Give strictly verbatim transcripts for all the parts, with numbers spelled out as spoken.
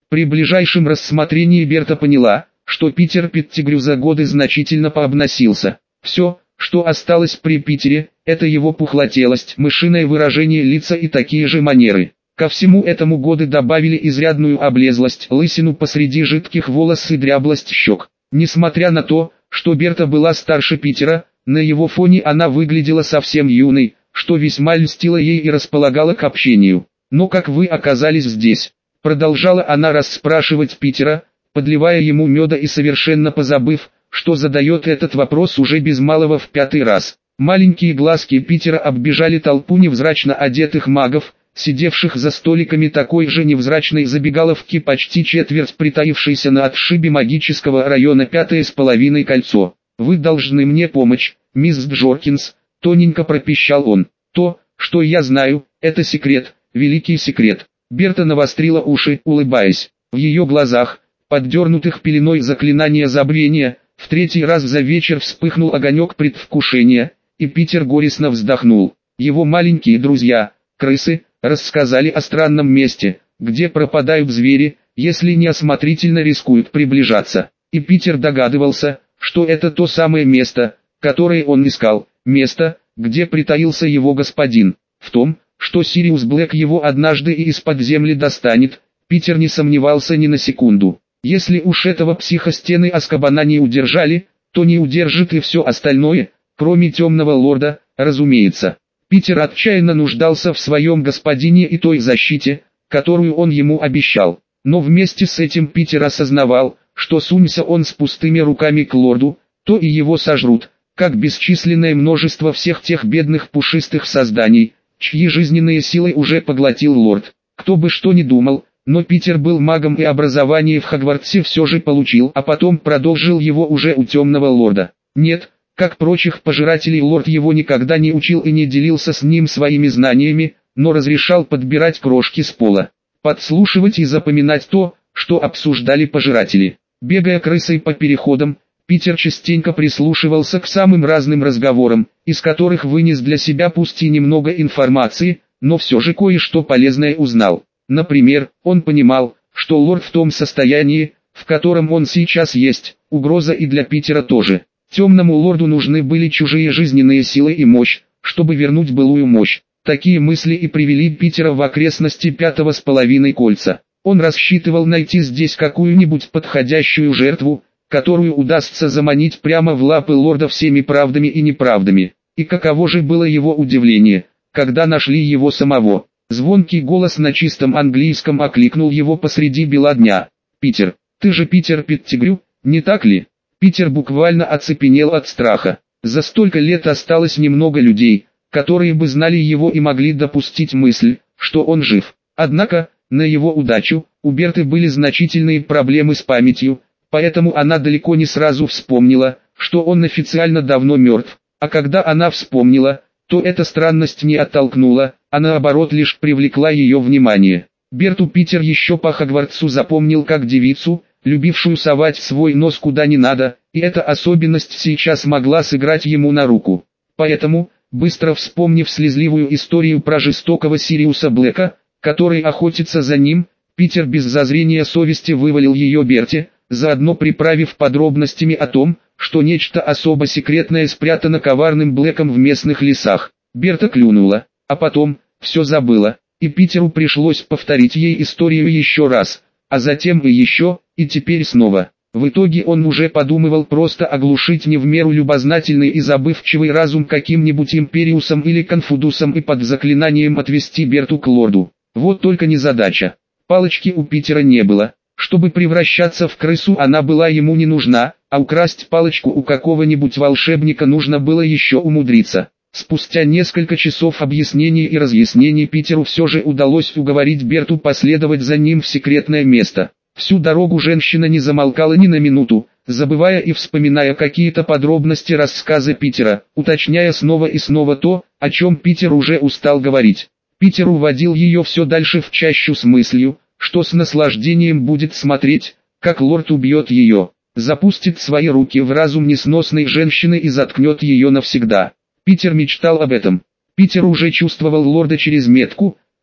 При ближайшем рассмотрении Берта поняла, что Питер Петтигрю за годы значительно пообносился. Все, что осталось при Питере, это его пухлотелость, мышиное выражение лица и такие же манеры. Ко всему этому годы добавили изрядную облезлость, лысину посреди жидких волос и дряблость щек. Несмотря на то, что Берта была старше Питера, на его фоне она выглядела совсем юной, что весьма льстило ей и располагало к общению. «Но как вы оказались здесь?» Продолжала она расспрашивать Питера, подливая ему меда и совершенно позабыв, что задает этот вопрос уже без малого в пятый раз. Маленькие глазки Питера оббежали толпу невзрачно одетых магов, сидевших за столиками такой же невзрачной забегаловки, почти четверть притаившейся на отшибе магического района пятое с половиной кольцо. «Вы должны мне помочь, мисс Джоркинс», — тоненько пропищал он. «То, что я знаю, это секрет, великий секрет». Берта навострила уши, улыбаясь. В ее глазах, поддернутых пеленой заклинания забвения, в третий раз за вечер вспыхнул огонек предвкушения, и Питер горестно вздохнул. Его маленькие друзья, крысы, рассказали о странном месте, где пропадают звери, если неосмотрительно рискуют приближаться. И Питер догадывался, что это то самое место, которое он искал, место, где притаился его господин. В том, что Сириус Блэк его однажды и из-под земли достанет, Питер не сомневался ни на секунду. Если уж этого психа стены Азкабана не удержали, то не удержит и все остальное, кроме темного лорда, разумеется. Питер отчаянно нуждался в своем господине и той защите, которую он ему обещал. Но вместе с этим Питер осознавал, что сунься он с пустыми руками к лорду, то и его сожрут, как бесчисленное множество всех тех бедных пушистых созданий, чьи жизненные силы уже поглотил лорд. Кто бы что ни думал, но Питер был магом и образование в Хогвартсе все же получил, а потом продолжил его уже у темного лорда. Нет, как прочих пожирателей, лорд его никогда не учил и не делился с ним своими знаниями, но разрешал подбирать крошки с пола, подслушивать и запоминать то, что обсуждали пожиратели. Бегая крысой по переходам, Питер частенько прислушивался к самым разным разговорам, из которых вынес для себя пусть и немного информации, но все же кое-что полезное узнал. Например, он понимал, что лорд в том состоянии, в котором он сейчас есть, угроза и для Питера тоже. Темному лорду нужны были чужие жизненные силы и мощь, чтобы вернуть былую мощь. Такие мысли и привели Питера в окрестности пятого с половиной кольца. Он рассчитывал найти здесь какую-нибудь подходящую жертву, которую удастся заманить прямо в лапы лорда всеми правдами и неправдами. И каково же было его удивление, когда нашли его самого. Звонкий голос на чистом английском окликнул его посреди бела дня. «Питер, ты же Питер Петтигрю, не так ли?» Питер буквально оцепенел от страха. За столько лет осталось немного людей, которые бы знали его и могли допустить мысль, что он жив. Однако, на его удачу, у Берты были значительные проблемы с памятью, поэтому она далеко не сразу вспомнила, что он официально давно мертв. А когда она вспомнила, то эта странность не оттолкнула, а наоборот лишь привлекла ее внимание. Берту Питер еще по Хогвартсу запомнил как девицу, любившую совать свой нос куда не надо, и эта особенность сейчас могла сыграть ему на руку. Поэтому, быстро вспомнив слезливую историю про жестокого Сириуса Блэка, который охотится за ним, Питер без зазрения совести вывалил ее Берте, заодно приправив подробностями о том, что нечто особо секретное спрятано коварным Блэком в местных лесах. Берта клюнула, а потом, все забыла, и Питеру пришлось повторить ей историю еще раз, а затем и еще, и теперь снова. В итоге он уже подумывал просто оглушить не в меру любознательный и забывчивый разум каким-нибудь Империусом или Конфудусом и под заклинанием отвести Берту к лорду. Вот только незадача. Палочки у Питера не было. Чтобы превращаться в крысу, она была ему не нужна, а украсть палочку у какого-нибудь волшебника нужно было еще умудриться. Спустя несколько часов объяснений и разъяснений Питеру все же удалось уговорить Берту последовать за ним в секретное место. Всю дорогу женщина не замолкала ни на минуту, забывая и вспоминая какие-то подробности рассказа Питера, уточняя снова и снова то, о чем Питер уже устал говорить. Питер уводил ее все дальше в чащу с мыслью, что с наслаждением будет смотреть, как лорд убьет ее, запустит свои руки в разум несносной женщины и заткнет ее навсегда. Питер мечтал об этом. Питер уже чувствовал лорда через метку,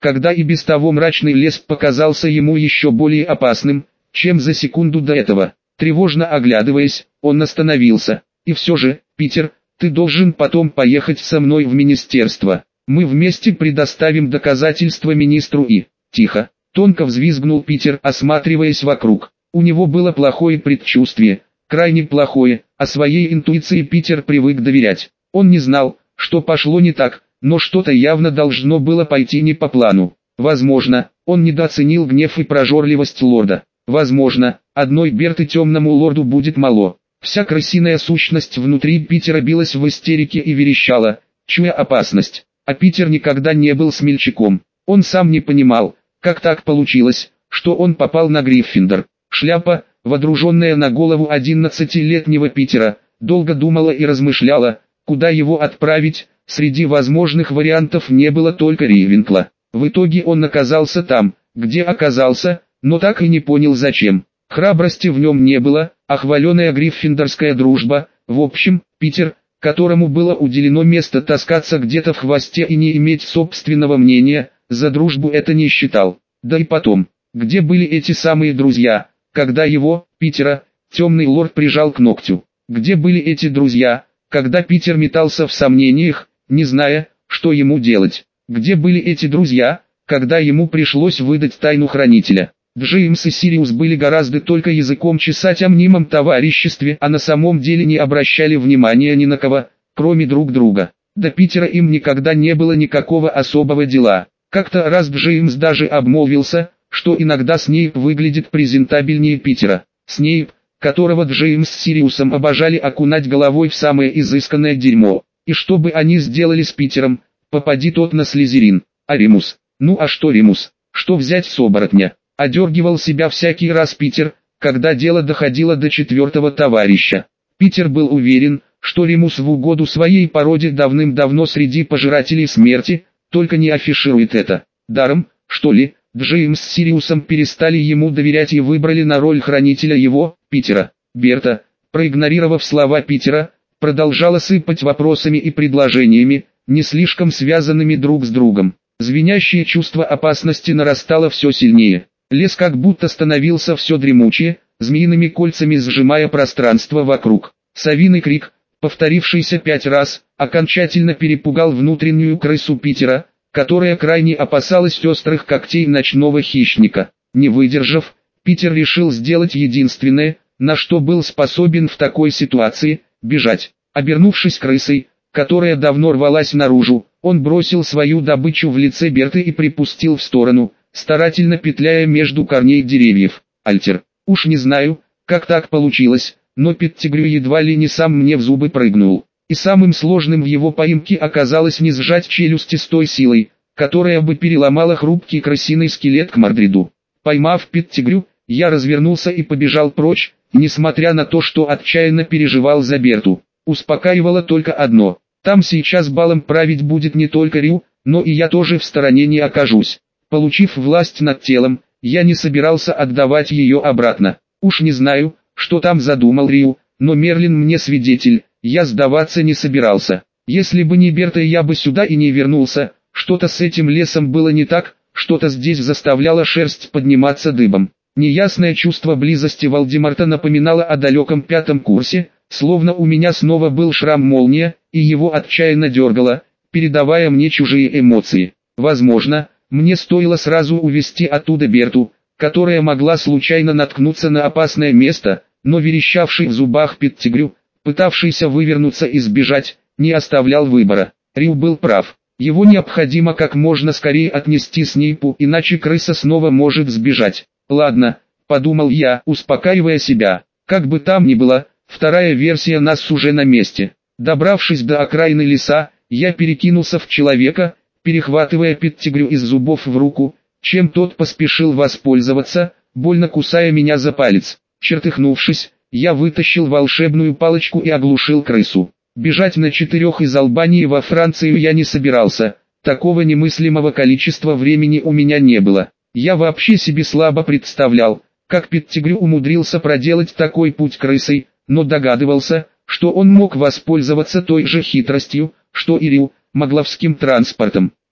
когда и без того мрачный лес показался ему еще более опасным, чем за секунду до этого. Тревожно оглядываясь, он остановился. «И все же, Питер, ты должен потом поехать со мной в министерство. Мы вместе предоставим доказательства министру и...» «Тихо!» — тонко взвизгнул Питер, осматриваясь вокруг. У него было плохое предчувствие, крайне плохое, а своей интуиции Питер привык доверять. Он не знал, что пошло не так, но что-то явно должно было пойти не по плану. Возможно, он недооценил гнев и прожорливость лорда. Возможно, одной Берты темному лорду будет мало. Вся крысиная сущность внутри Питера билась в истерике и верещала, чуя опасность. А Питер никогда не был смельчаком. Он сам не понимал, как так получилось, что он попал на Гриффиндор. Шляпа, водруженная на голову одиннадцатилетнего Питера, долго думала и размышляла, куда его отправить. Среди возможных вариантов не было только Рейвенкла. В итоге он оказался там, где оказался, но так и не понял зачем. Храбрости в нем не было, а хваленая гриффиндорская дружба, в общем, Питер, которому было уделено место таскаться где-то в хвосте и не иметь собственного мнения, за дружбу это не считал. Да и потом, где были эти самые друзья, когда его, Питера, темный лорд прижал к ногтю? Где были эти друзья, когда Питер метался в сомнениях, не зная, что ему делать? Где были эти друзья, когда ему пришлось выдать тайну хранителя? Джеймс и Сириус были гораздо только языком чесать о мнимом товариществе, а на самом деле не обращали внимания ни на кого, кроме друг друга. До Питера им никогда не было никакого особого дела. Как-то раз Джеймс даже обмолвился, что иногда Снейп выглядит презентабельнее Питера. Снейп, которого Джеймс с Сириусом обожали окунать головой в самое изысканное дерьмо. И что бы они сделали с Питером, попади тот на Слизерин. А Ремус? Ну а что Ремус? Что взять с оборотня? Одергивал себя всякий раз Питер, когда дело доходило до четвертого товарища. Питер был уверен, что Ремус в угоду своей породе давным-давно среди пожирателей смерти, только не афиширует это. Даром, что ли, Джеймс с Сириусом перестали ему доверять и выбрали на роль хранителя его, Питера. Берта, проигнорировав слова Питера, продолжала сыпать вопросами и предложениями, не слишком связанными друг с другом. Звенящее чувство опасности нарастало все сильнее. Лес как будто становился все дремучее, змеиными кольцами сжимая пространство вокруг. Совиный крик, повторившийся пять раз, окончательно перепугал внутреннюю крысу Питера, которая крайне опасалась острых когтей ночного хищника. Не выдержав, Питер решил сделать единственное, на что был способен в такой ситуации – бежать. Обернувшись крысой, которая давно рвалась наружу, он бросил свою добычу в лице Берты и припустил в сторону, старательно петляя между корней деревьев. Альтер, уж не знаю, как так получилось, но Петтигрю едва ли не сам мне в зубы прыгнул. И самым сложным в его поимке оказалось не сжать челюсти с той силой, которая бы переломала хрупкий крысиный скелет к Мордриду. Поймав Петтигрю, я развернулся и побежал прочь, несмотря на то, что отчаянно переживал за Берту. Успокаивало только одно: там сейчас балом править будет не только Рю, но и я тоже в стороне не окажусь. Получив власть над телом, я не собирался отдавать ее обратно. Уж не знаю, что там задумал Рю, но Мерлин мне свидетель, я сдаваться не собирался. Если бы не Берта, я бы сюда и не вернулся. Что-то с этим лесом было не так, что-то здесь заставляло шерсть подниматься дыбом. Неясное чувство близости Волдемарта напоминало о далеком пятом курсе, словно у меня снова был шрам-молния, и его отчаянно дергало, передавая мне чужие эмоции. Возможно, мне стоило сразу увести оттуда Берту, которая могла случайно наткнуться на опасное место, но верещавший в зубах Петтигрю, пытавшийся вывернуться и сбежать, не оставлял выбора. Рю был прав. Его необходимо как можно скорее отнести Снейпу, иначе крыса снова может сбежать. Ладно, подумал я, успокаивая себя. Как бы там ни было, вторая версия нас уже на месте. Добравшись до окраины леса, я перекинулся в человека, перехватывая Петтигрю из зубов в руку, чем тот поспешил воспользоваться, больно кусая меня за палец. Чертыхнувшись, я вытащил волшебную палочку и оглушил крысу. Бежать на четырех из Албании во Францию я не собирался, такого немыслимого количества времени у меня не было. Я вообще себе слабо представлял, как Петтигрю умудрился проделать такой путь крысой, но догадывался, что он мог воспользоваться той же хитростью, что и Рю, могловским транспортом.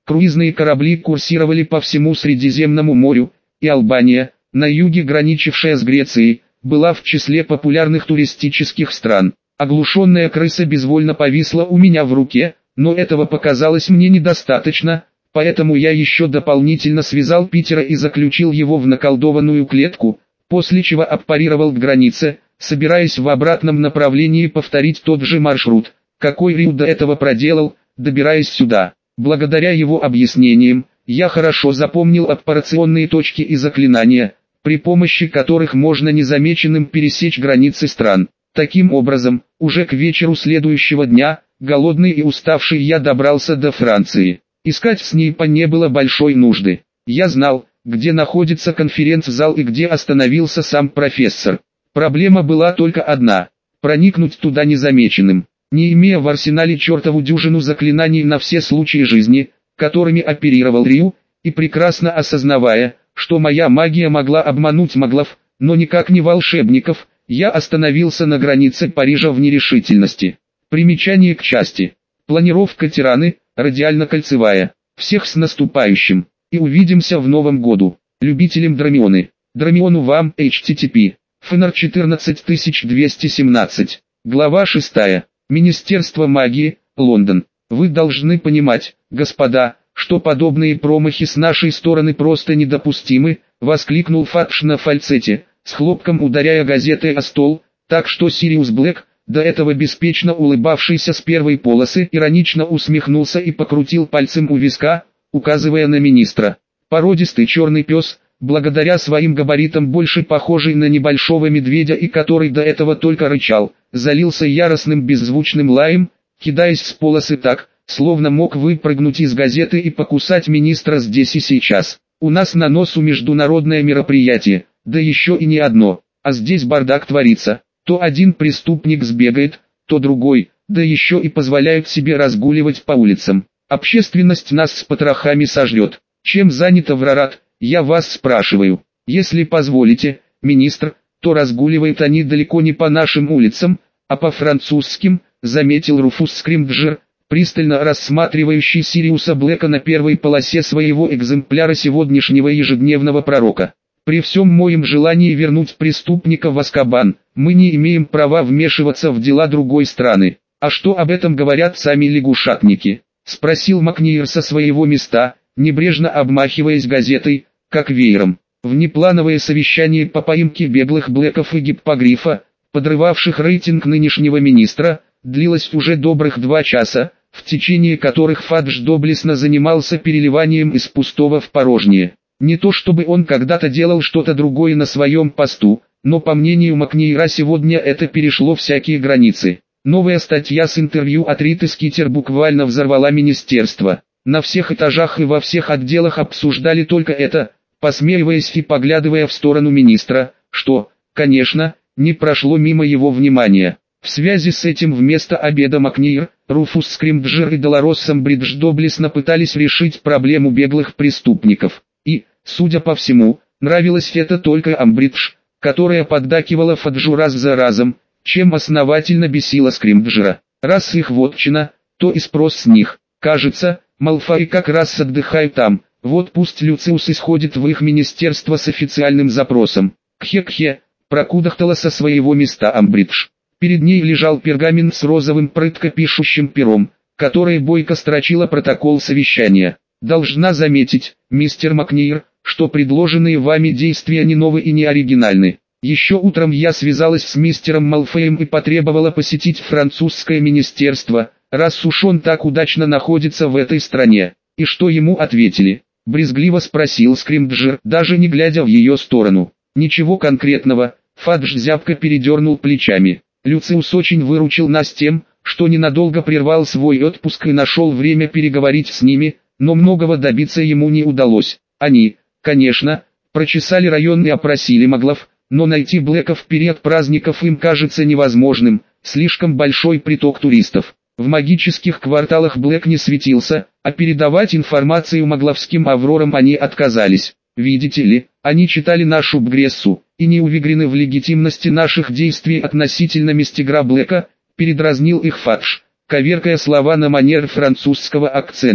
Круизные корабли курсировали по всему Средиземному морю, и Албания, на юге граничившая с Грецией, была в числе популярных туристических стран. Оглушенная крыса безвольно повисла у меня в руке, но этого показалось мне недостаточно, поэтому я еще дополнительно связал Питера и заключил его в наколдованную клетку, после чего аппарировал к границе, собираясь в обратном направлении повторить тот же маршрут, какой Рю до этого проделал, добираясь сюда. Благодаря его объяснениям, я хорошо запомнил аппарационные точки и заклинания, при помощи которых можно незамеченным пересечь границы стран. Таким образом, уже к вечеру следующего дня, голодный и уставший, я добрался до Франции. Искать Снейпа не было большой нужды. Я знал, где находится конференц-зал и где остановился сам профессор. Проблема была только одна – проникнуть туда незамеченным. Не имея в арсенале чертову дюжину заклинаний на все случаи жизни, которыми оперировал Рю, и прекрасно осознавая, что моя магия могла обмануть маглов, но никак не волшебников, я остановился на границе Парижа в нерешительности. Примечание к части. Планировка тираны, радиально-кольцевая. Всех с наступающим. И увидимся в новом году. Любителям Драмионы. Драмиону вам, эйч ти ти пи. Фенар четырнадцать тысяч двести семнадцать. Глава шестая. Министерство магии, Лондон. Вы должны понимать, господа, что подобные промахи с нашей стороны просто недопустимы, воскликнул Фадж на фальцете, с хлопком ударяя газетой о стол, так что Сириус Блэк, до этого беспечно улыбавшийся с первой полосы, иронично усмехнулся и покрутил пальцем у виска, указывая на министра. Породистый черный пес, благодаря своим габаритам больше похожий на небольшого медведя и который до этого только рычал, залился яростным беззвучным лаем, кидаясь с полосы так, словно мог выпрыгнуть из газеты и покусать министра здесь и сейчас. У нас на носу международное мероприятие, да еще и не одно, а здесь бардак творится. То один преступник сбегает, то другой, да еще и позволяют себе разгуливать по улицам. Общественность нас с потрохами сожрет. Чем занят Аврорат, я вас спрашиваю. Если позволите, министр, то разгуливают они далеко не по нашим улицам, а по французским, заметил Руфус Скримджер, пристально рассматривающий Сириуса Блэка на первой полосе своего экземпляра сегодняшнего ежедневного пророка. При всем моем желании вернуть преступника в Азкабан, мы не имеем права вмешиваться в дела другой страны. А что об этом говорят сами лягушатники? Спросил Макниер со своего места, небрежно обмахиваясь газетой, как веером. Внеплановое совещание по поимке беглых Блэков и гиппогрифа, подрывавших рейтинг нынешнего министра, длилось уже добрых два часа, в течение которых Фадж доблестно занимался переливанием из пустого в порожнее. Не то чтобы он когда-то делал что-то другое на своем посту, но по мнению Макниера сегодня это перешло всякие границы. Новая статья с интервью от Риты Скитер буквально взорвала министерство. На всех этажах и во всех отделах обсуждали только это, посмеиваясь и поглядывая в сторону министра, что, конечно, не прошло мимо его внимания. В связи с этим вместо обеда Макниер, Руфус Скримджер и Долорес Самбридж доблестно пытались решить проблему беглых преступников. И, судя по всему, нравилось это только Амбридж, которая поддакивала Фаджу раз за разом, чем основательно бесила Скримджера. Раз их вотчина, то и спрос с них. Кажется, Малфой как раз отдыхает там, вот пусть Люциус исходит в их министерство с официальным запросом. Кхе-кхе, прокудахтала со своего места Амбридж. Перед ней лежал пергамент с розовым прытко пишущим пером, которое бойко строчило протокол совещания. Должна заметить, мистер Макниер, что предложенные вами действия не новы и не оригинальны. Еще утром я связалась с мистером Малфоем и потребовала посетить французское министерство, раз уж он так удачно находится в этой стране. И что ему ответили? Брезгливо спросил Скримджер, даже не глядя в ее сторону. Ничего конкретного, Фадж зябко передернул плечами. Люциус очень выручил нас тем, что ненадолго прервал свой отпуск и нашел время переговорить с ними, но многого добиться ему не удалось. Они, конечно, прочесали район и опросили маглов, но найти Блэка в период праздников им кажется невозможным, слишком большой приток туристов. В магических кварталах Блэк не светился, а передавать информацию магловским аврорам они отказались. Видите ли, они читали нашу Бгрессу, и не уверены в легитимности наших действий относительно мистера Блэка, передразнил их Фадж, коверкая слова на манер французского акцента.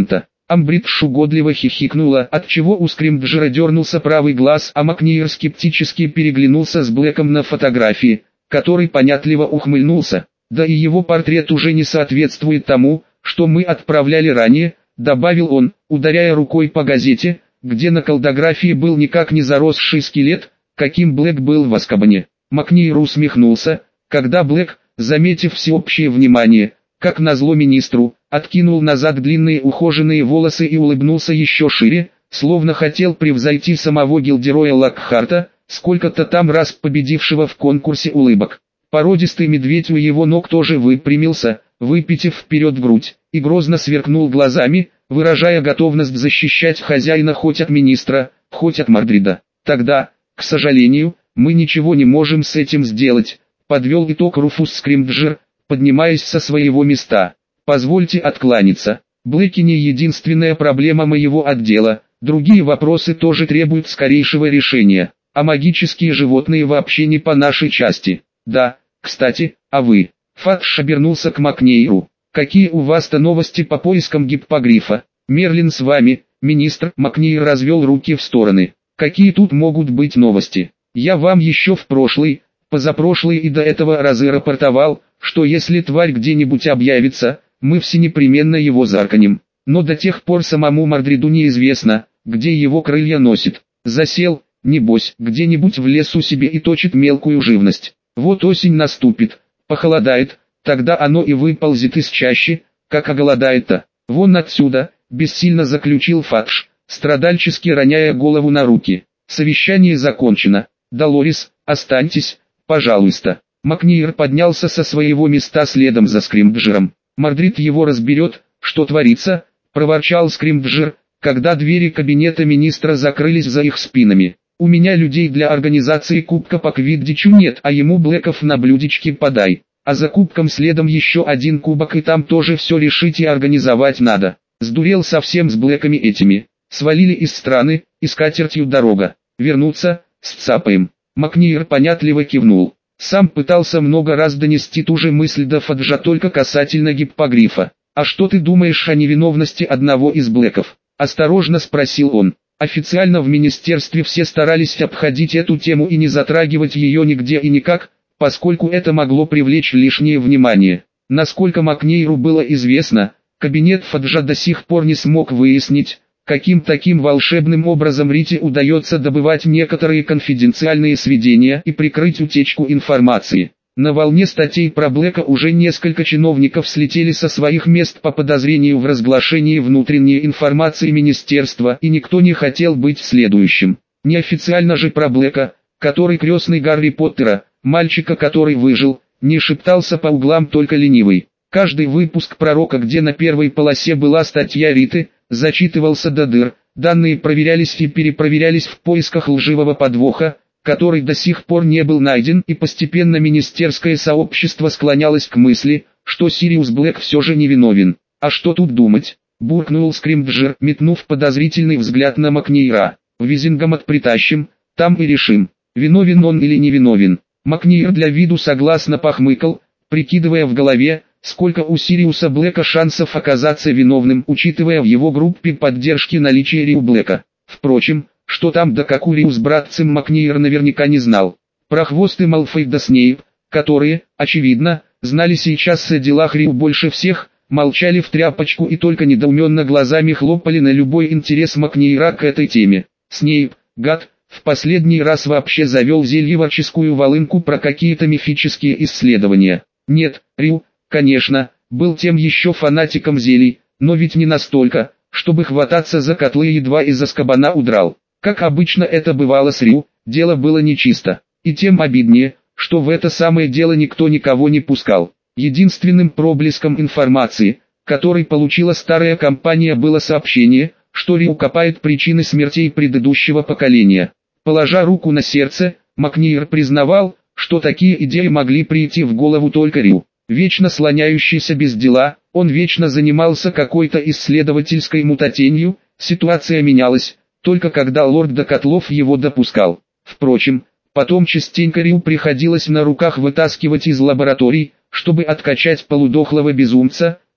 Амбридж угодливо хихикнула, отчего у Скримджера дернулся правый глаз, а Макнир скептически переглянулся с Блэком на фотографии, который понятливо ухмыльнулся. «Да и его портрет уже не соответствует тому, что мы отправляли ранее», добавил он, ударяя рукой по газете, где на колдографии был никак не заросший скелет, каким Блэк был в Азкабане. Макнир усмехнулся, когда Блэк, заметив всеобщее внимание, как назло министру, откинул назад длинные ухоженные волосы и улыбнулся еще шире, словно хотел превзойти самого Гилдероя Локхарта, сколько-то там раз победившего в конкурсе улыбок. Породистый медведь у его ног тоже выпрямился, выпитив вперед грудь, и грозно сверкнул глазами, выражая готовность защищать хозяина хоть от министра, хоть от Мордрида. «Тогда, к сожалению, мы ничего не можем с этим сделать», подвел итог Руфус Скримджер, поднимаясь со своего места. «Позвольте откланяться. Блэки не единственная проблема моего отдела, другие вопросы тоже требуют скорейшего решения, а магические животные вообще не по нашей части. Да, кстати, а вы?» Фадж обернулся к Макнейру. «Какие у вас-то новости по поискам гиппогрифа? Мерлин с вами?» Министр Макнейр развел руки в стороны. «Какие тут могут быть новости? Я вам еще в прошлый, позапрошлый и до этого разы рапортовал, что если тварь где-нибудь объявится, мы все непременно его зарканем. Но до тех пор самому Мордриду неизвестно, где его крылья носит. Засел, небось, где-нибудь в лесу себе и точит мелкую живность. Вот осень наступит, похолодает, тогда оно и выползет из чащи, как оголодает-то. Вон отсюда», — бессильно заключил Фадж, страдальчески роняя голову на руки. «Совещание закончено. Долорес, останьтесь, пожалуйста». Макнир поднялся со своего места следом за Скримджером. «Мордрид его разберет, что творится», — проворчал Скримджер, когда двери кабинета министра закрылись за их спинами. «У меня людей для организации кубка по квиддичу нет, а ему Блэков на блюдечке подай. А за кубком следом еще один кубок, и там тоже все решить и организовать надо. Сдурел совсем с Блэками этими. Свалили из страны, и скатертью дорога. Вернуться, сцапаем». Макнир понятливо кивнул. Сам пытался много раз донести ту же мысль до Фаджа только касательно гиппогрифа. «А что ты думаешь о невиновности одного из Блэков?» – осторожно спросил он. Официально в министерстве все старались обходить эту тему и не затрагивать ее нигде и никак, поскольку это могло привлечь лишнее внимание. Насколько Макнейру было известно, кабинет Фаджа до сих пор не смог выяснить, каким таким волшебным образом Рите удается добывать некоторые конфиденциальные сведения и прикрыть утечку информации. На волне статей про Блэка уже несколько чиновников слетели со своих мест по подозрению в разглашении внутренней информации министерства, и никто не хотел быть следующим. Неофициально же про Блэка, который крестный Гарри Поттера, мальчика, который выжил, не шептался по углам только ленивый. Каждый выпуск «Пророка», где на первой полосе была статья Риты, зачитывался до дыр, данные проверялись и перепроверялись в поисках лживого подвоха, который до сих пор не был найден, и постепенно министерское сообщество склонялось к мысли, что Сириус Блэк все же невиновен. «А что тут думать?» – буркнул Скримджер, метнув подозрительный взгляд на Макнейра. «В Визингамот притащим, там и решим, виновен он или невиновен». Макнейр для виду согласно похмыкал, прикидывая в голове, сколько у Сириуса Блэка шансов оказаться виновным, учитывая в его группе поддержки наличие Риу Блэка. Впрочем, что там да как у Риу с братцем Макнейр наверняка не знал. Прохвосты Малфой да Снейп, которые, очевидно, знали сейчас о делах Риу больше всех, молчали в тряпочку и только недоуменно глазами хлопали на любой интерес Макнейра к этой теме. Снейп, гад, в последний раз вообще завел зельеварческую волынку про какие-то мифические исследования. Нет, Риу, конечно, был тем еще фанатиком зелий, но ведь не настолько, чтобы хвататься за котлы, едва из Азкабана удрал. Как обычно это бывало с Риу, дело было нечисто, и тем обиднее, что в это самое дело никто никого не пускал. Единственным проблеском информации, который получила старая компания, было сообщение, что Риу копает причины смертей предыдущего поколения. Положа руку на сердце, Макнейр признавал, что такие идеи могли прийти в голову только Риу. Вечно слоняющийся без дела, он вечно занимался какой-то исследовательской мутатенью, ситуация менялась, только когда лорд Докотлов его допускал. Впрочем, потом частенько Риу приходилось на руках вытаскивать из лабораторий, чтобы откачать полудохлого безумца,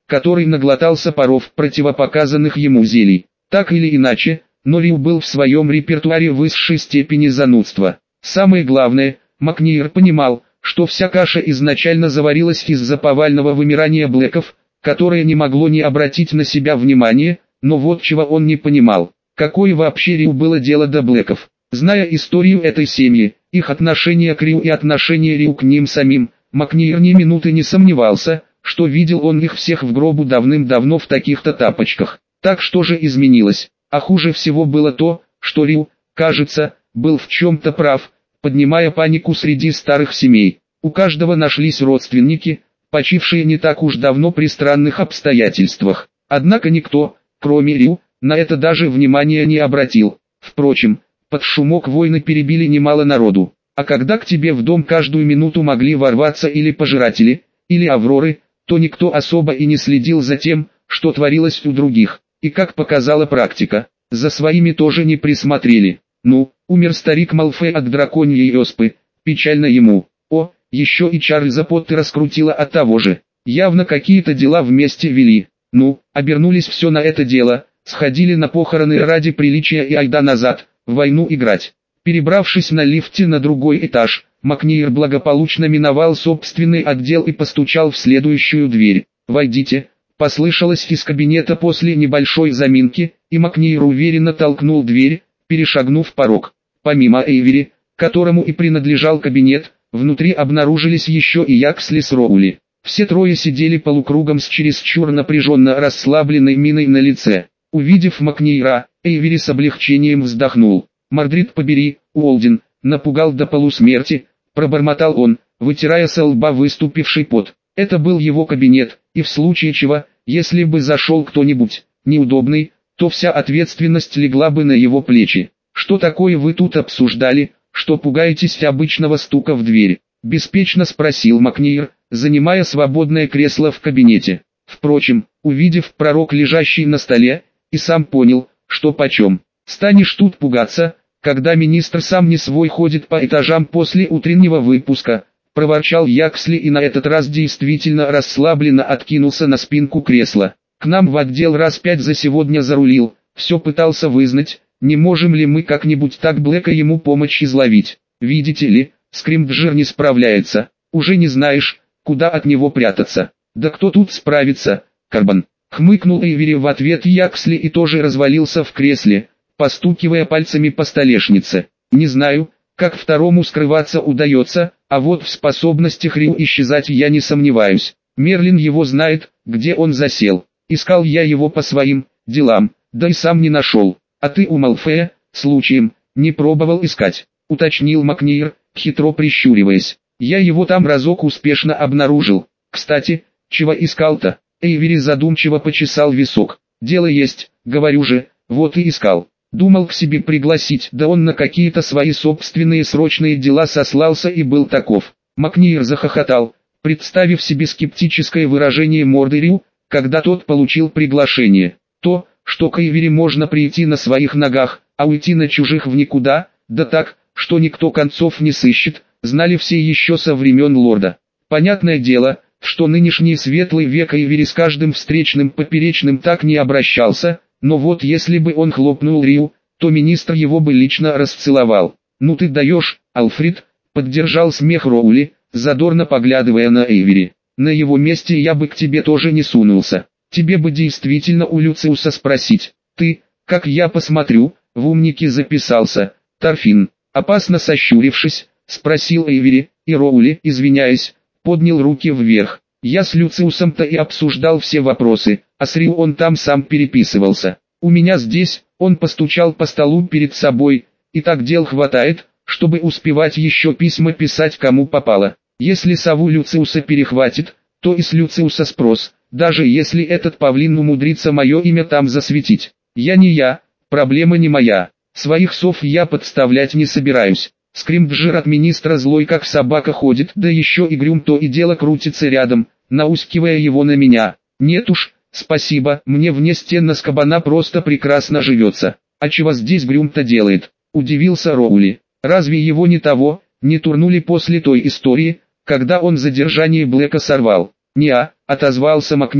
который наглотался паров противопоказанных ему зелий. Так или иначе, но Рю был в своем репертуаре высшей степени занудства. Самое главное, Макниер понимал, что вся каша изначально заварилась из-за повального вымирания Блэков, которое не могло не обратить на себя внимание, но вот чего он не понимал. Какое вообще Рю было дело до Блэков? Зная историю этой семьи, их отношение к Рю и отношение Рю к ним самим, Макниер ни минуты не сомневался, что видел он их всех в гробу давным-давно в таких-то тапочках. Так что же изменилось? А хуже всего было то, что Рю, кажется, был в чем-то прав, поднимая панику среди старых семей. У каждого нашлись родственники, почившие не так уж давно при странных обстоятельствах. Однако никто, кроме Рю, на это даже внимания не обратил. Впрочем, под шумок войны перебили немало народу. А когда к тебе в дом каждую минуту могли ворваться или пожиратели, или авроры, то никто особо и не следил за тем, что творилось у других. И как показала практика, за своими тоже не присмотрели. Ну, умер старик Малфой от драконьей оспы, печально ему. О, еще и Чарльза Поттера раскрутило от того же. Явно какие-то дела вместе вели. Ну, обернулись все на это дело, сходили на похороны ради приличия и айда назад, в войну играть. Перебравшись на лифте на другой этаж, Макниер благополучно миновал собственный отдел и постучал в следующую дверь. «Войдите», послышалось из кабинета после небольшой заминки, и Макниер уверенно толкнул дверь, перешагнув порог. Помимо Эйвери, которому и принадлежал кабинет, внутри обнаружились еще и Яксли с Роули. Все трое сидели полукругом с чересчур напряженно расслабленной миной на лице. Увидев Макниера, Эйвери с облегчением вздохнул. «Мордрид побери, Уолден», напугал до полусмерти, пробормотал он, вытирая со лба выступивший пот. Это был его кабинет, и в случае чего, если бы зашел кто-нибудь неудобный, то вся ответственность легла бы на его плечи. «Что такое вы тут обсуждали, что пугаетесь обычного стука в дверь?» — беспечно спросил Макниер, занимая свободное кресло в кабинете. Впрочем, увидев пророк, лежащий на столе, и сам понял, что почем. «Станешь тут пугаться, когда министр сам не свой ходит по этажам после утреннего выпуска», — проворчал Яксли и на этот раз действительно расслабленно откинулся на спинку кресла. «К нам в отдел раз пять за сегодня зарулил, все пытался вызнать, не можем ли мы как-нибудь так Блэка ему помочь изловить. Видите ли, Скримджер не справляется, уже не знаешь, куда от него прятаться. Да кто тут справится, Карбон?» Хмыкнул Эйвери в ответ Яксли и тоже развалился в кресле, постукивая пальцами по столешнице. «Не знаю, как второму скрываться удается, а вот в способностях Рю исчезать я не сомневаюсь. Мерлин его знает, где он засел. Искал я его по своим делам, да и сам не нашел. А ты у Малфея, случаем, не пробовал искать?» — уточнил Макниер, хитро прищуриваясь. «Я его там разок успешно обнаружил. Кстати, чего искал-то?» Эйвери задумчиво почесал висок. «Дело есть, говорю же, вот и искал. Думал к себе пригласить, да он на какие-то свои собственные срочные дела сослался и был таков». Макниер захохотал, представив себе скептическое выражение морды Рю, когда тот получил приглашение. То, что к Эйвери можно прийти на своих ногах, а уйти на чужих в никуда, да так, что никто концов не сыщет, знали все еще со времен лорда. Понятное дело, что нынешний светлый век Эйвери с каждым встречным поперечным так не обращался, но вот если бы он хлопнул Рю, то министр его бы лично расцеловал. «Ну ты даешь, Алфред», — поддержал смех Роули, задорно поглядывая на Эйвери. «На его месте я бы к тебе тоже не сунулся. Тебе бы действительно у Люциуса спросить. Ты, как я посмотрю, в умнике записался, Торфин». Опасно сощурившись, спросил Эйвери, и Роули, извиняясь, поднял руки вверх. «Я с Люциусом-то и обсуждал все вопросы, а с Рю он там сам переписывался. У меня здесь», — он постучал по столу перед собой, «и так дел хватает, чтобы успевать еще письма писать кому попало. Если сову Люциуса перехватит, то и с Люциуса спрос, даже если этот павлин умудрится мое имя там засветить. Я не я, проблема не моя, своих сов я подставлять не собираюсь». Скримджер от министра злой как собака ходит, да еще и Грюм то и дело крутится рядом, наускивая его на меня. «Нет уж, спасибо, мне вне стен Азкабана просто прекрасно живется». «А чего здесь Грюм-то делает?» — удивился Роули. «Разве его не того, не турнули после той истории, когда он задержание Блэка сорвал?» «Не-а», — отозвался Макниер,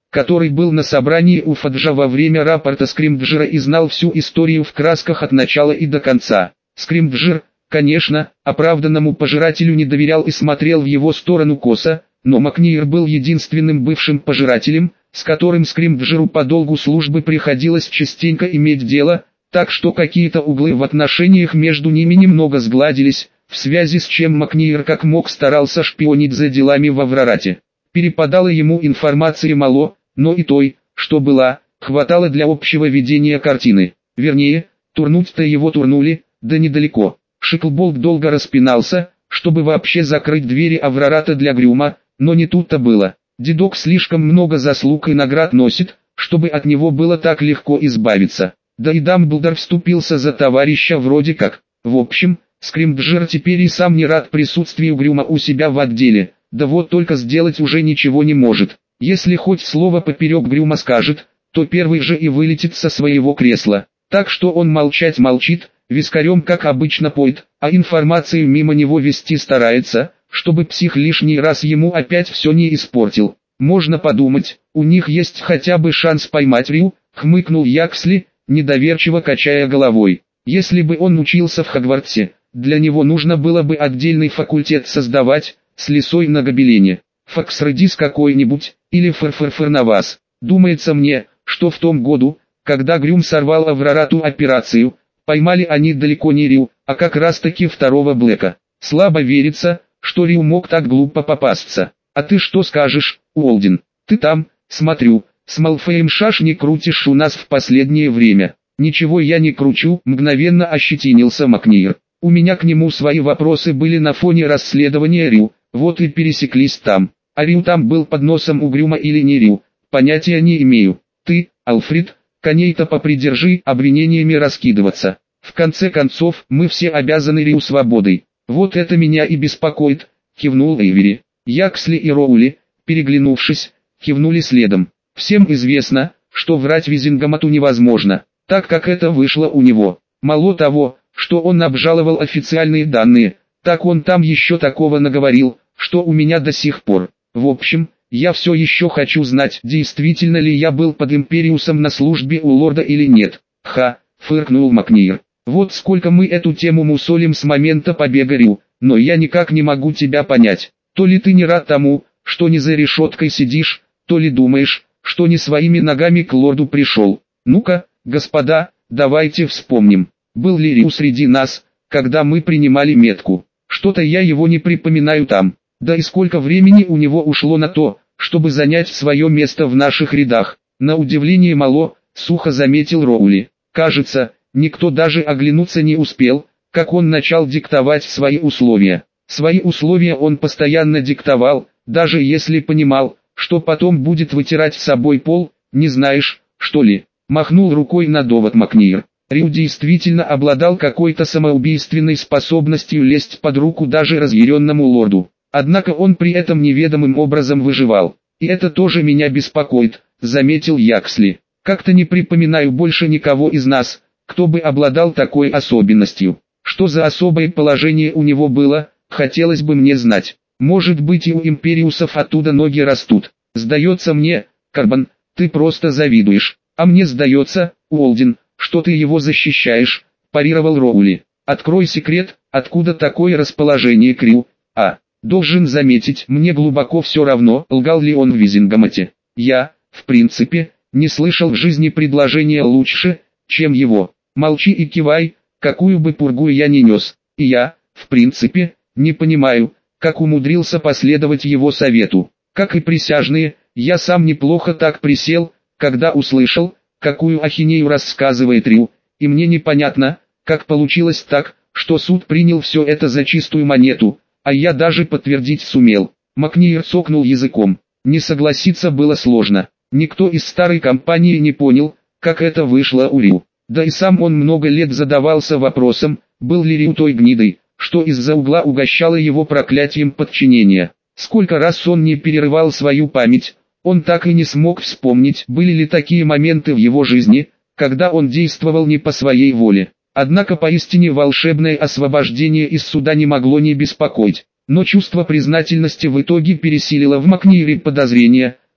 который был на собрании у Фаджа во время рапорта Скримджира и знал всю историю в красках от начала и до конца. Скримджир, конечно, оправданному пожирателю не доверял и смотрел в его сторону косо, но Макниер был единственным бывшим пожирателем, с которым Скримджиру по долгу службы приходилось частенько иметь дело, так что какие-то углы в отношениях между ними немного сгладились, в связи с чем Макниер как мог старался шпионить за делами в Аврорате. Перепадала ему информации мало, но и той, что была, хватало для общего ведения картины. Вернее, турнуть-то его турнули, да недалеко. Шиклболт долго распинался, чтобы вообще закрыть двери Аврората для Грюма, но не тут-то было. Дедок слишком много заслуг и наград носит, чтобы от него было так легко избавиться. Да и Дамблдор вступился за товарища вроде как. В общем, Скримджир теперь и сам не рад присутствию Грюма у себя в отделе, да вот только сделать уже ничего не может. Если хоть слово поперек Грюма скажет, то первый же и вылетит со своего кресла. Так что он молчать молчит, вискарем как обычно поет, а информацию мимо него вести старается, чтобы псих лишний раз ему опять все не испортил. Можно подумать, у них есть хотя бы шанс поймать Рю, хмыкнул Яксли, недоверчиво качая головой. Если бы он учился в Хогвартсе, для него нужно было бы отдельный факультет создавать, с лисой на гобелене. Фоксредис какой-нибудь, или Фарфарфарнавас. Думается мне, что в том году, когда Грюм сорвал Аврорату операцию, поймали они далеко не Рю, а как раз таки второго Блэка. Слабо верится, что Рю мог так глупо попасться. А ты что скажешь, Уолден? Ты там, смотрю, с Малфоем шашни крутишь у нас в последнее время. Ничего я не кручу, мгновенно ощетинился Макниер. У меня к нему свои вопросы были на фоне расследования Рю, вот и пересеклись там. А Рю там был под носом у Грюма или не Рю, понятия не имею. Ты, Алфред, коней-то попридержи, обвинениями раскидываться. В конце концов, мы все обязаны Рю свободой. Вот это меня и беспокоит, кивнул Эйвери. Яксли и Роули, переглянувшись, кивнули следом. Всем известно, что врать Визингамату невозможно, так как это вышло у него. Мало того, что он обжаловал официальные данные, так он там еще такого наговорил, что у меня до сих пор. В общем, я все еще хочу знать, действительно ли я был под Империусом на службе у лорда или нет. Ха, фыркнул Макниер. Вот сколько мы эту тему мусолим с момента побега Рю, но я никак не могу тебя понять. То ли ты не рад тому, что не за решеткой сидишь, то ли думаешь, что не своими ногами к лорду пришел. Ну-ка, господа, давайте вспомним, был ли Рю среди нас, когда мы принимали метку. Что-то я его не припоминаю там. Да и сколько времени у него ушло на то, чтобы занять свое место в наших рядах. На удивление мало, сухо заметил Роули. Кажется, никто даже оглянуться не успел, как он начал диктовать свои условия. Свои условия он постоянно диктовал, даже если понимал, что потом будет вытирать с собой пол, не знаешь, что ли. Махнул рукой на довод Макниер. Рю действительно обладал какой-то самоубийственной способностью лезть под руку даже разъяренному лорду. Однако он при этом неведомым образом выживал. И это тоже меня беспокоит, заметил Яксли. Как-то не припоминаю больше никого из нас, кто бы обладал такой особенностью. Что за особое положение у него было, хотелось бы мне знать. Может быть и у империусов оттуда ноги растут. Сдается мне, Карбон, ты просто завидуешь. А мне сдается, Уолден, что ты его защищаешь, парировал Роули. Открой секрет, откуда такое расположение к Рю, а... Должен заметить, мне глубоко все равно, лгал ли он в Визингамате. Я, в принципе, не слышал в жизни предложения лучше, чем его. Молчи и кивай, какую бы пургу я ни нес. И я, в принципе, не понимаю, как умудрился последовать его совету. Как и присяжные, я сам неплохо так присел, когда услышал, какую ахинею рассказывает Рю, и мне непонятно, как получилось так, что суд принял все это за чистую монету. А я даже подтвердить сумел. Макниер цокнул языком. Не согласиться было сложно. Никто из старой компании не понял, как это вышло у Рю. Да и сам он много лет задавался вопросом, был ли Рю той гнидой, что из-за угла угощало его проклятием подчинения. Сколько раз он не перерывал свою память, он так и не смог вспомнить, были ли такие моменты в его жизни, когда он действовал не по своей воле. Однако поистине волшебное освобождение из суда не могло не беспокоить. Но чувство признательности в итоге пересилило в Макниере подозрения,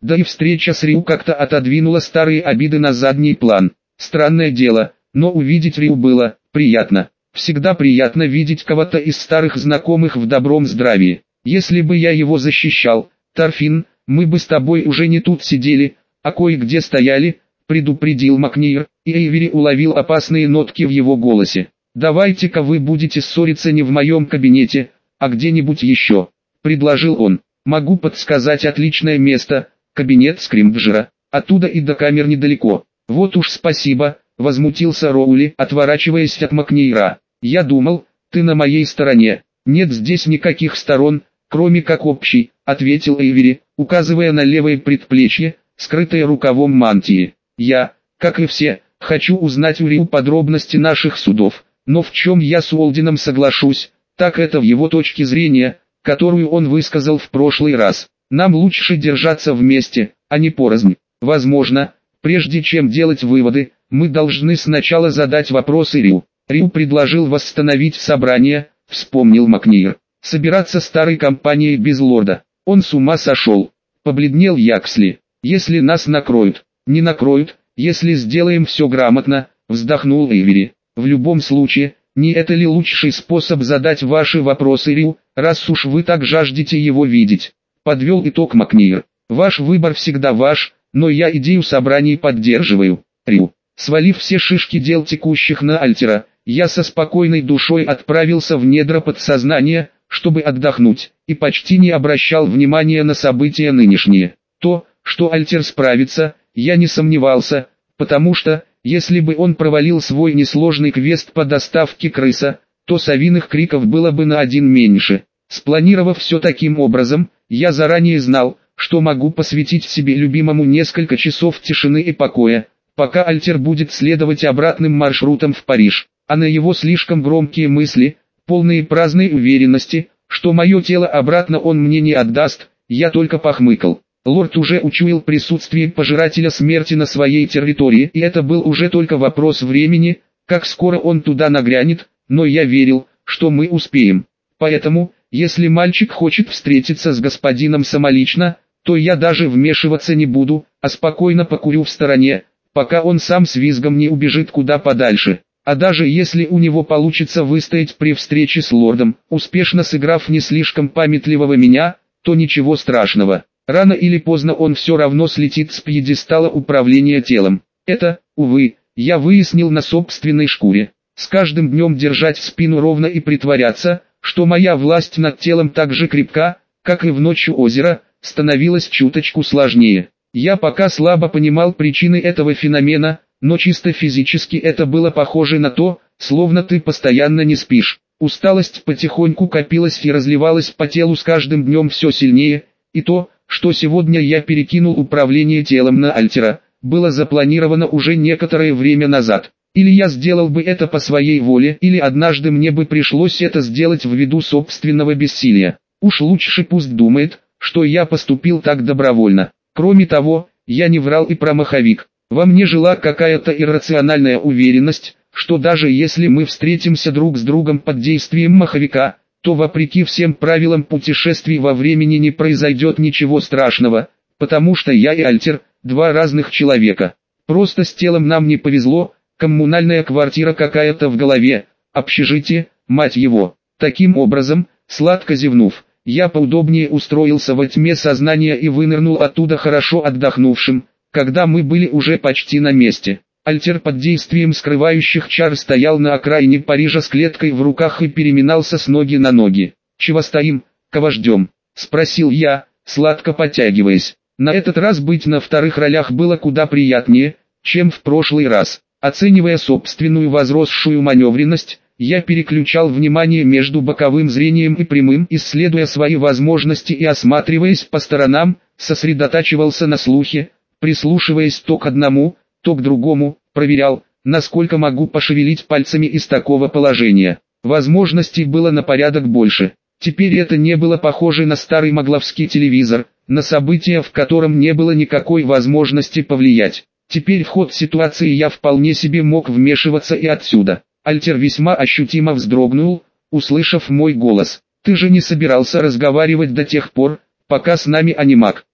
да и встреча с Рю как-то отодвинула старые обиды на задний план. Странное дело, но увидеть Рю было приятно. Всегда приятно видеть кого-то из старых знакомых в добром здравии. Если бы я его защищал, Торфин, мы бы с тобой уже не тут сидели, а кое-где стояли, предупредил Макнир, и Эйвери уловил опасные нотки в его голосе. «Давайте-ка вы будете ссориться не в моем кабинете, а где-нибудь еще», — предложил он. «Могу подсказать отличное место, кабинет Скримджера, оттуда и до камер недалеко». «Вот уж спасибо», — возмутился Роули, отворачиваясь от Макнира. «Я думал, ты на моей стороне». «Нет здесь никаких сторон, кроме как общей», — ответил Эйвери, указывая на левое предплечье, скрытое рукавом мантии. «Я, как и все, хочу узнать у Рю подробности наших судов, но в чем я с Уолденом соглашусь, так это в его точке зрения, которую он высказал в прошлый раз. Нам лучше держаться вместе, а не порознь. Возможно, прежде чем делать выводы, мы должны сначала задать вопросы Рю». Рю предложил восстановить собрание, вспомнил Макнир. Собираться старой компанией без лорда. Он с ума сошел. Побледнел Яксли. «Если нас накроют». «Не накроют, если сделаем все грамотно», вздохнул Эйвери. «В любом случае, не это ли лучший способ задать ваши вопросы Рю, раз уж вы так жаждете его видеть?» Подвел итог Макнир. «Ваш выбор всегда ваш, но я идею собраний поддерживаю, Рю». Свалив все шишки дел текущих на Альтера, я со спокойной душой отправился в недра подсознания, чтобы отдохнуть, и почти не обращал внимания на события нынешние. То, что Альтер справится, я не сомневался, потому что, если бы он провалил свой несложный квест по доставке крыса, то совиных криков было бы на один меньше. Спланировав все таким образом, я заранее знал, что могу посвятить себе любимому несколько часов тишины и покоя, пока Альтер будет следовать обратным маршрутом в Париж, а на его слишком громкие мысли, полные праздной уверенности, что мое тело обратно он мне не отдаст, я только похмыкал. Лорд уже учуял присутствие пожирателя смерти на своей территории, и это был уже только вопрос времени, как скоро он туда нагрянет, но я верил, что мы успеем. Поэтому, если мальчик хочет встретиться с господином самолично, то я даже вмешиваться не буду, а спокойно покурю в стороне, пока он сам с визгом не убежит куда подальше. А даже если у него получится выстоять при встрече с лордом, успешно сыграв не слишком памятливого меня, то ничего страшного. Рано или поздно он все равно слетит с пьедестала управления телом. Это, увы, я выяснил на собственной шкуре. С каждым днем держать спину ровно и притворяться, что моя власть над телом так же крепка, как и в ночь у озера, становилась чуточку сложнее. Я пока слабо понимал причины этого феномена, но чисто физически это было похоже на то, словно ты постоянно не спишь. Усталость потихоньку копилась и разливалась по телу с каждым днем все сильнее, и то, что сегодня я перекинул управление телом на Альтера, было запланировано уже некоторое время назад. Или я сделал бы это по своей воле, или однажды мне бы пришлось это сделать ввиду собственного бессилия. Уж лучше пусть думает, что я поступил так добровольно. Кроме того, я не врал и про маховик. Во мне жила какая-то иррациональная уверенность, что даже если мы встретимся друг с другом под действием маховика, то вопреки всем правилам путешествий во времени не произойдет ничего страшного, потому что я и Альтер – два разных человека. Просто с телом нам не повезло, коммунальная квартира какая-то в голове, общежитие, мать его. Таким образом, сладко зевнув, я поудобнее устроился во тьме сознания и вынырнул оттуда хорошо отдохнувшим, когда мы были уже почти на месте. Альтер под действием скрывающих чар стоял на окраине Парижа с клеткой в руках и переминался с ноги на ноги. «Чего стоим, кого ждем?» – спросил я, сладко потягиваясь. На этот раз быть на вторых ролях было куда приятнее, чем в прошлый раз. Оценивая собственную возросшую маневренность, я переключал внимание между боковым зрением и прямым, исследуя свои возможности и осматриваясь по сторонам, сосредотачивался на слухе, прислушиваясь то к одному, то к другому, проверял, насколько могу пошевелить пальцами из такого положения. Возможностей было на порядок больше. Теперь это не было похоже на старый могловский телевизор, на события, в котором не было никакой возможности повлиять. Теперь в ход ситуации я вполне себе мог вмешиваться и отсюда. Альтер весьма ощутимо вздрогнул, услышав мой голос. «Ты же не собирался разговаривать до тех пор, пока с нами анимак?»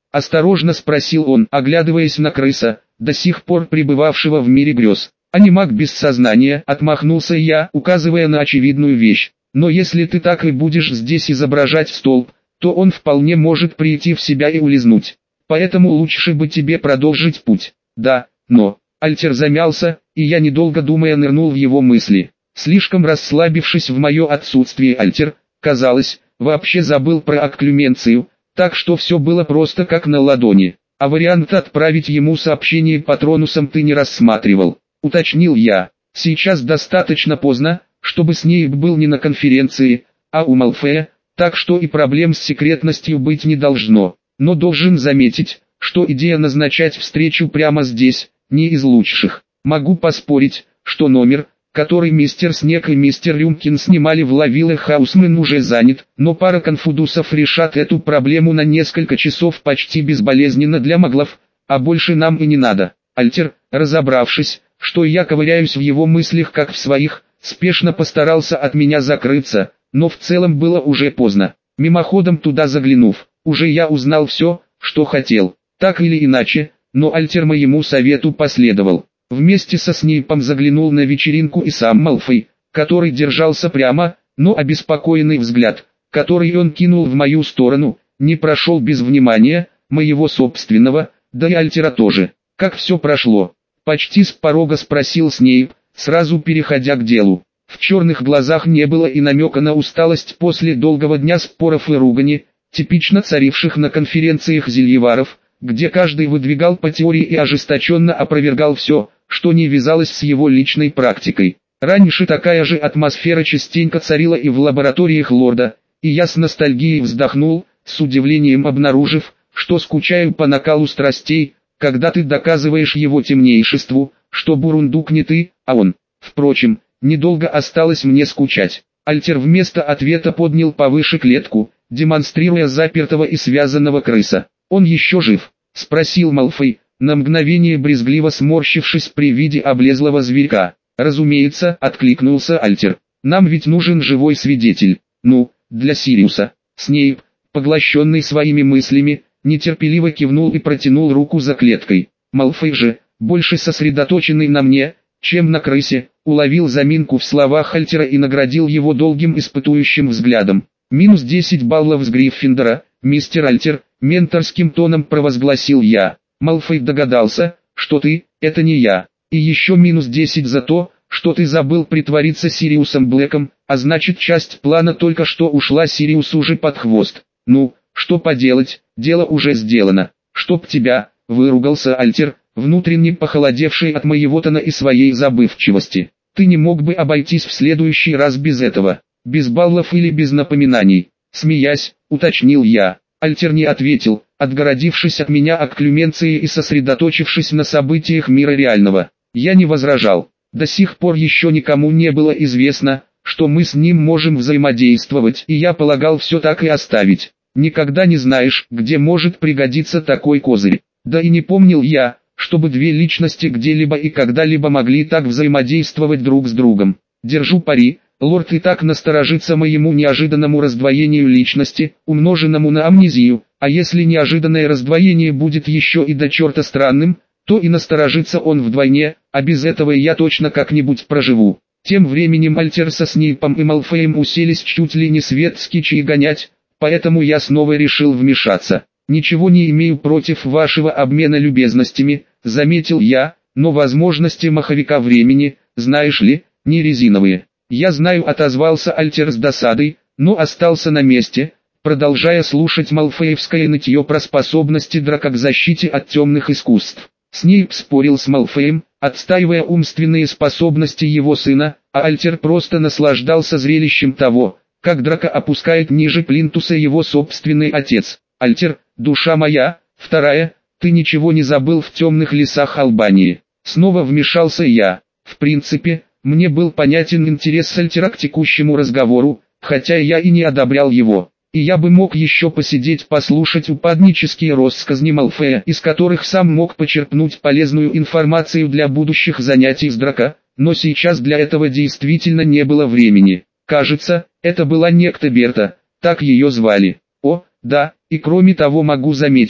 Осторожно спросил он, оглядываясь на крыса, до сих пор пребывавшего в мире грез. Анимак без сознания, отмахнулся я, указывая на очевидную вещь. Но если ты так и будешь здесь изображать столб, то он вполне может прийти в себя и улизнуть. Поэтому лучше бы тебе продолжить путь. Да, но... Альтер замялся, и я, недолго думая, нырнул в его мысли. Слишком расслабившись в мое отсутствие, Альтер, казалось, вообще забыл про окклюменцию, так что все было просто как на ладони. А вариант отправить ему сообщение патронусом ты не рассматривал, уточнил я. Сейчас достаточно поздно, чтобы Снейп был не на конференции, а у Малфоя, так что и проблем с секретностью быть не должно. Но должен заметить, что идея назначать встречу прямо здесь, не из лучших. Могу поспорить, что номер, который мистер Снег и мистер Рюмкин снимали в Лавилле Хаусмен, уже занят, но пара конфудусов решат эту проблему на несколько часов почти безболезненно для маглов, а больше нам и не надо. Альтер, разобравшись, что я ковыряюсь в его мыслях как в своих, спешно постарался от меня закрыться, но в целом было уже поздно. Мимоходом туда заглянув, уже я узнал все, что хотел. Так или иначе, но Альтер моему совету последовал. Вместе со Снейпом заглянул на вечеринку и сам Малфой, который держался прямо, но обеспокоенный взгляд, который он кинул в мою сторону, не прошел без внимания, моего собственного, да и Альтера тоже. Как все прошло? Почти с порога спросил Снейп, сразу переходя к делу. В черных глазах не было и намека на усталость после долгого дня споров и ругани, типично царивших на конференциях зельеваров, где каждый выдвигал по теории и ожесточенно опровергал все, что не вязалось с его личной практикой. Раньше такая же атмосфера частенько царила и в лабораториях лорда, и я с ностальгией вздохнул, с удивлением обнаружив, что скучаю по накалу страстей, когда ты доказываешь его темнейшеству, что бурундук не ты, а он. Впрочем, недолго осталось мне скучать. Альтер вместо ответа поднял повыше клетку, демонстрируя запертого и связанного крыса. «Он еще жив?» — спросил Малфой, на мгновение брезгливо сморщившись при виде облезлого зверька. «Разумеется», — откликнулся Альтер. «Нам ведь нужен живой свидетель. Ну, для Сириуса». Снейп, поглощенный своими мыслями, нетерпеливо кивнул и протянул руку за клеткой. Малфой же, больше сосредоточенный на мне, чем на крысе, уловил заминку в словах Альтера и наградил его долгим испытующим взглядом. «Минус десять баллов с Гриффиндора, мистер Альтер», — менторским тоном провозгласил я. Малфой догадался, что ты — это не я. И еще минус десять за то, что ты забыл притвориться Сириусом Блэком, а значит часть плана только что ушла Сириусу уже под хвост. Ну, что поделать, дело уже сделано. «Чтоб тебя», — выругался Альтер, внутренне похолодевший от моего тона и своей забывчивости. «Ты не мог бы обойтись в следующий раз без этого, без баллов или без напоминаний?» Смеясь, уточнил я. Альтер не ответил, отгородившись от меня окклюменцией и сосредоточившись на событиях мира реального. Я не возражал. До сих пор еще никому не было известно, что мы с ним можем взаимодействовать, и я полагал все так и оставить. Никогда не знаешь, где может пригодиться такой козырь. Да и не помнил я, чтобы две личности где-либо и когда-либо могли так взаимодействовать друг с другом. Держу пари, лорд и так насторожится моему неожиданному раздвоению личности, умноженному на амнезию, а если неожиданное раздвоение будет еще и до черта странным, то и насторожится он вдвойне, а без этого я точно как-нибудь проживу. Тем временем Альтер со Снейпом и Малфоем уселись чуть ли не светски чаи гонять, поэтому я снова решил вмешаться. «Ничего не имею против вашего обмена любезностями», — заметил я, «но возможности маховика времени, знаешь ли, не резиновые». «Я знаю», — отозвался Альтер с досадой, но остался на месте, продолжая слушать малфоевское нытье про способности драка к защите от темных искусств. Снейп спорил с Малфоем, отстаивая умственные способности его сына, а Альтер просто наслаждался зрелищем того, как драка опускает ниже плинтуса его собственный отец. «Альтер, душа моя, вторая, ты ничего не забыл в темных лесах Албании?» Снова вмешался я. В принципе, мне был понятен интерес Альтера к текущему разговору, хотя я и не одобрял его. И я бы мог еще посидеть послушать упаднические россказни Малфоя, из которых сам мог почерпнуть полезную информацию для будущих занятий с драка, но сейчас для этого действительно не было времени. Кажется, это была некто Берта, так ее звали. О, да, и кроме того могу заметить,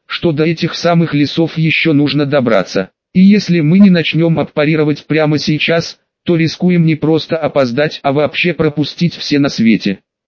что до этих самых лесов еще нужно добраться. И если мы не начнем аппарировать прямо сейчас, то рискуем не просто опоздать, а вообще пропустить все на свете.